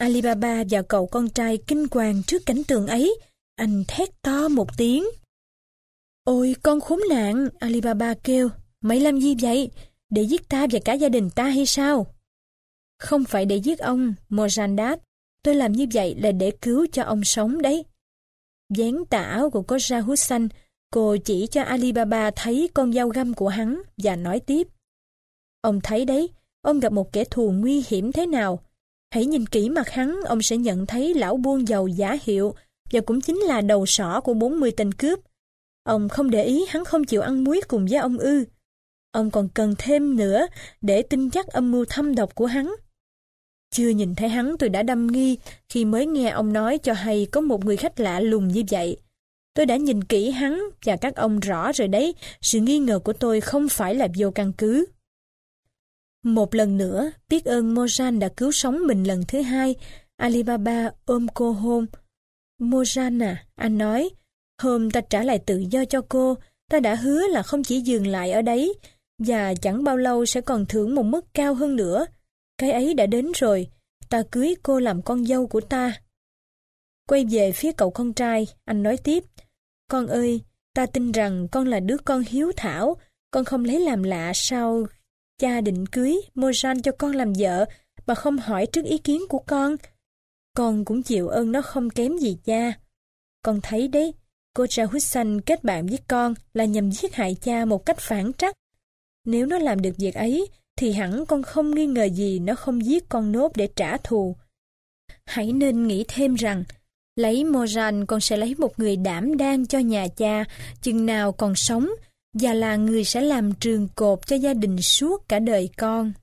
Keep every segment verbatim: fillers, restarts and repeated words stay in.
Alibaba và cậu con trai kinh hoàng trước cảnh tượng ấy. Anh thét to một tiếng. Ôi con khốn nạn, Alibaba kêu. Mày làm gì vậy? Để giết ta và cả gia đình ta hay sao? Không phải để giết ông, Mojang đáp. Tôi làm như vậy là để cứu cho ông sống đấy. Vén tà áo của Khoja Hussain, cô chỉ cho Alibaba thấy con dao găm của hắn và nói tiếp. Ông thấy đấy, ông gặp một kẻ thù nguy hiểm thế nào. Hãy nhìn kỹ mặt hắn, ông sẽ nhận thấy lão buôn dầu giả hiệu và cũng chính là đầu sỏ của bốn mươi tên cướp. Ông không để ý hắn không chịu ăn muối cùng với ông ư. Ông còn cần thêm nữa để tin chắc âm mưu thâm độc của hắn. Chưa nhìn thấy hắn tôi đã đâm nghi khi mới nghe ông nói cho hay có một người khách lạ lùng như vậy. Tôi đã nhìn kỹ hắn và các ông rõ rồi đấy, sự nghi ngờ của tôi không phải là vô căn cứ. Một lần nữa, biết ơn Mojang đã cứu sống mình lần thứ hai, Alibaba ôm cô hôn. Mojang à, anh nói, hôm ta trả lại tự do cho cô, ta đã hứa là không chỉ dừng lại ở đấy, và chẳng bao lâu sẽ còn thưởng một mức cao hơn nữa. Cái ấy đã đến rồi, ta cưới cô làm con dâu của ta. Quay về phía cậu con trai, anh nói tiếp, con ơi, ta tin rằng con là đứa con hiếu thảo, con không lấy làm lạ sao cha định cưới Mojang cho con làm vợ mà không hỏi trước ý kiến của con. Con cũng chịu ơn nó không kém gì cha. Con thấy đấy, Khoja Hussain kết bạn với con là nhằm giết hại cha một cách phản trắc. Nếu nó làm được việc ấy, thì hẳn con không nghi ngờ gì nó không giết con nốt để trả thù. Hãy nên nghĩ thêm rằng, lấy Mojang con sẽ lấy một người đảm đang cho nhà cha, chừng nào còn sống, và là người sẽ làm trường cột cho gia đình suốt cả đời con.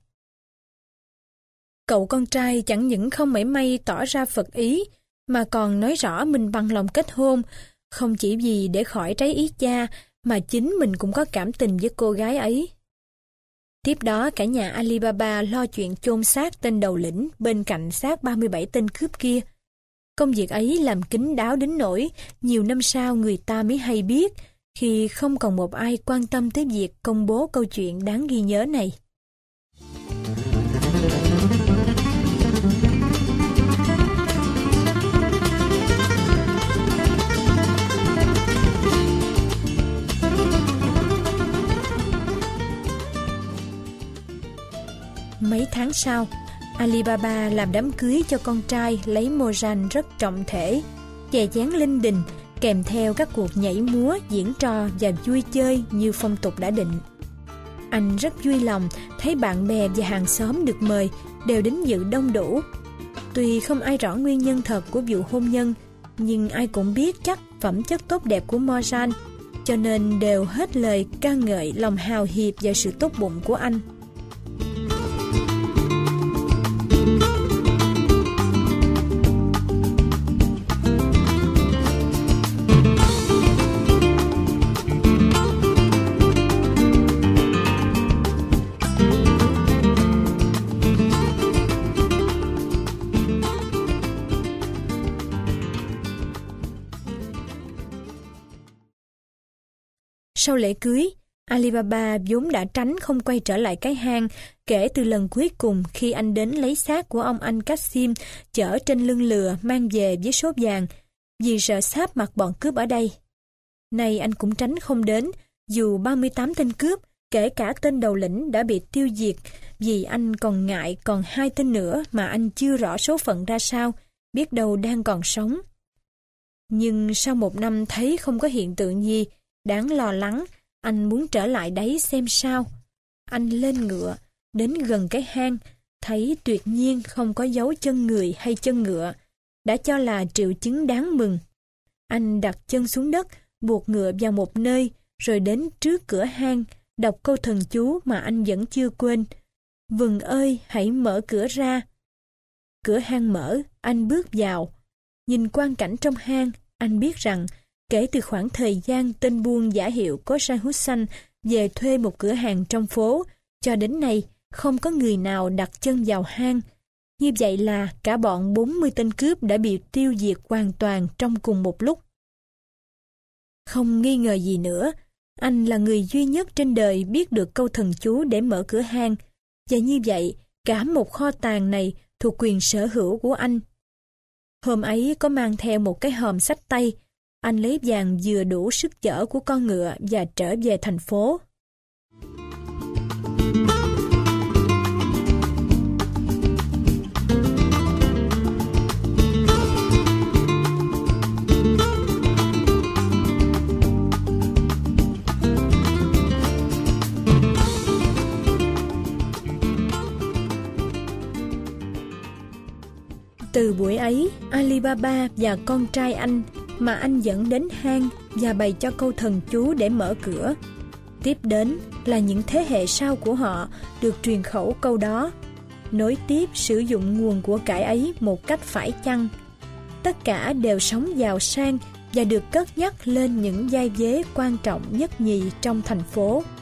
Cậu con trai chẳng những không mảy may tỏ ra phật ý, mà còn nói rõ mình bằng lòng kết hôn, không chỉ vì để khỏi trái ý cha, mà chính mình cũng có cảm tình với cô gái ấy. Tiếp đó cả nhà Alibaba lo chuyện chôn xác tên đầu lĩnh bên cạnh xác ba mươi bảy tên cướp kia. Công việc ấy làm kín đáo đến nỗi nhiều năm sau người ta mới hay biết, khi không còn một ai quan tâm tới việc công bố câu chuyện đáng ghi nhớ này. Mấy tháng sau, Alibaba làm đám cưới cho con trai lấy Mojang rất trọng thể, chè chén linh đình, kèm theo các cuộc nhảy múa, diễn trò và vui chơi như phong tục đã định. Anh rất vui lòng thấy bạn bè và hàng xóm được mời đều đến dự đông đủ. Tuy không ai rõ nguyên nhân thật của vụ hôn nhân, nhưng ai cũng biết chắc phẩm chất tốt đẹp của Mojang, cho nên đều hết lời ca ngợi lòng hào hiệp và sự tốt bụng của anh. Sau lễ cưới, Alibaba vốn đã tránh không quay trở lại cái hang kể từ lần cuối cùng khi anh đến lấy xác của ông anh Kasim chở trên lưng lừa mang về với số vàng, vì sợ sáp mặt bọn cướp ở đây. Nay anh cũng tránh không đến, dù ba mươi tám tên cướp, kể cả tên đầu lĩnh đã bị tiêu diệt, vì anh còn ngại còn hai tên nữa mà anh chưa rõ số phận ra sao, biết đâu đang còn sống. Nhưng sau một năm thấy không có hiện tượng gì đáng lo lắng, anh muốn trở lại đấy xem sao. Anh lên ngựa, đến gần cái hang, thấy tuyệt nhiên không có dấu chân người hay chân ngựa, đã cho là triệu chứng đáng mừng. Anh đặt chân xuống đất, buộc ngựa vào một nơi, rồi đến trước cửa hang, đọc câu thần chú mà anh vẫn chưa quên. Vừng ơi, hãy mở cửa ra. Cửa hang mở, anh bước vào. Nhìn quang cảnh trong hang, anh biết rằng kể từ khoảng thời gian tên buôn giả hiệu Khoja Hussain về thuê một cửa hàng trong phố, cho đến nay không có người nào đặt chân vào hang. Như vậy là cả bọn bốn mươi tên cướp đã bị tiêu diệt hoàn toàn trong cùng một lúc. Không nghi ngờ gì nữa, anh là người duy nhất trên đời biết được câu thần chú để mở cửa hang, và như vậy cả một kho tàng này thuộc quyền sở hữu của anh Hôm ấy có mang theo một cái hòm xách tay, anh lấy vàng vừa đủ sức chở của con ngựa và trở về thành phố. Từ buổi ấy, Alibaba và con trai anh mà anh dẫn đến hang và bày cho câu thần chú để mở cửa. Tiếp đến là những thế hệ sau của họ được truyền khẩu câu đó, nối tiếp sử dụng nguồn của cải ấy một cách phải chăng. Tất cả đều sống giàu sang và được cất nhắc lên những vai vế quan trọng nhất nhì trong thành phố.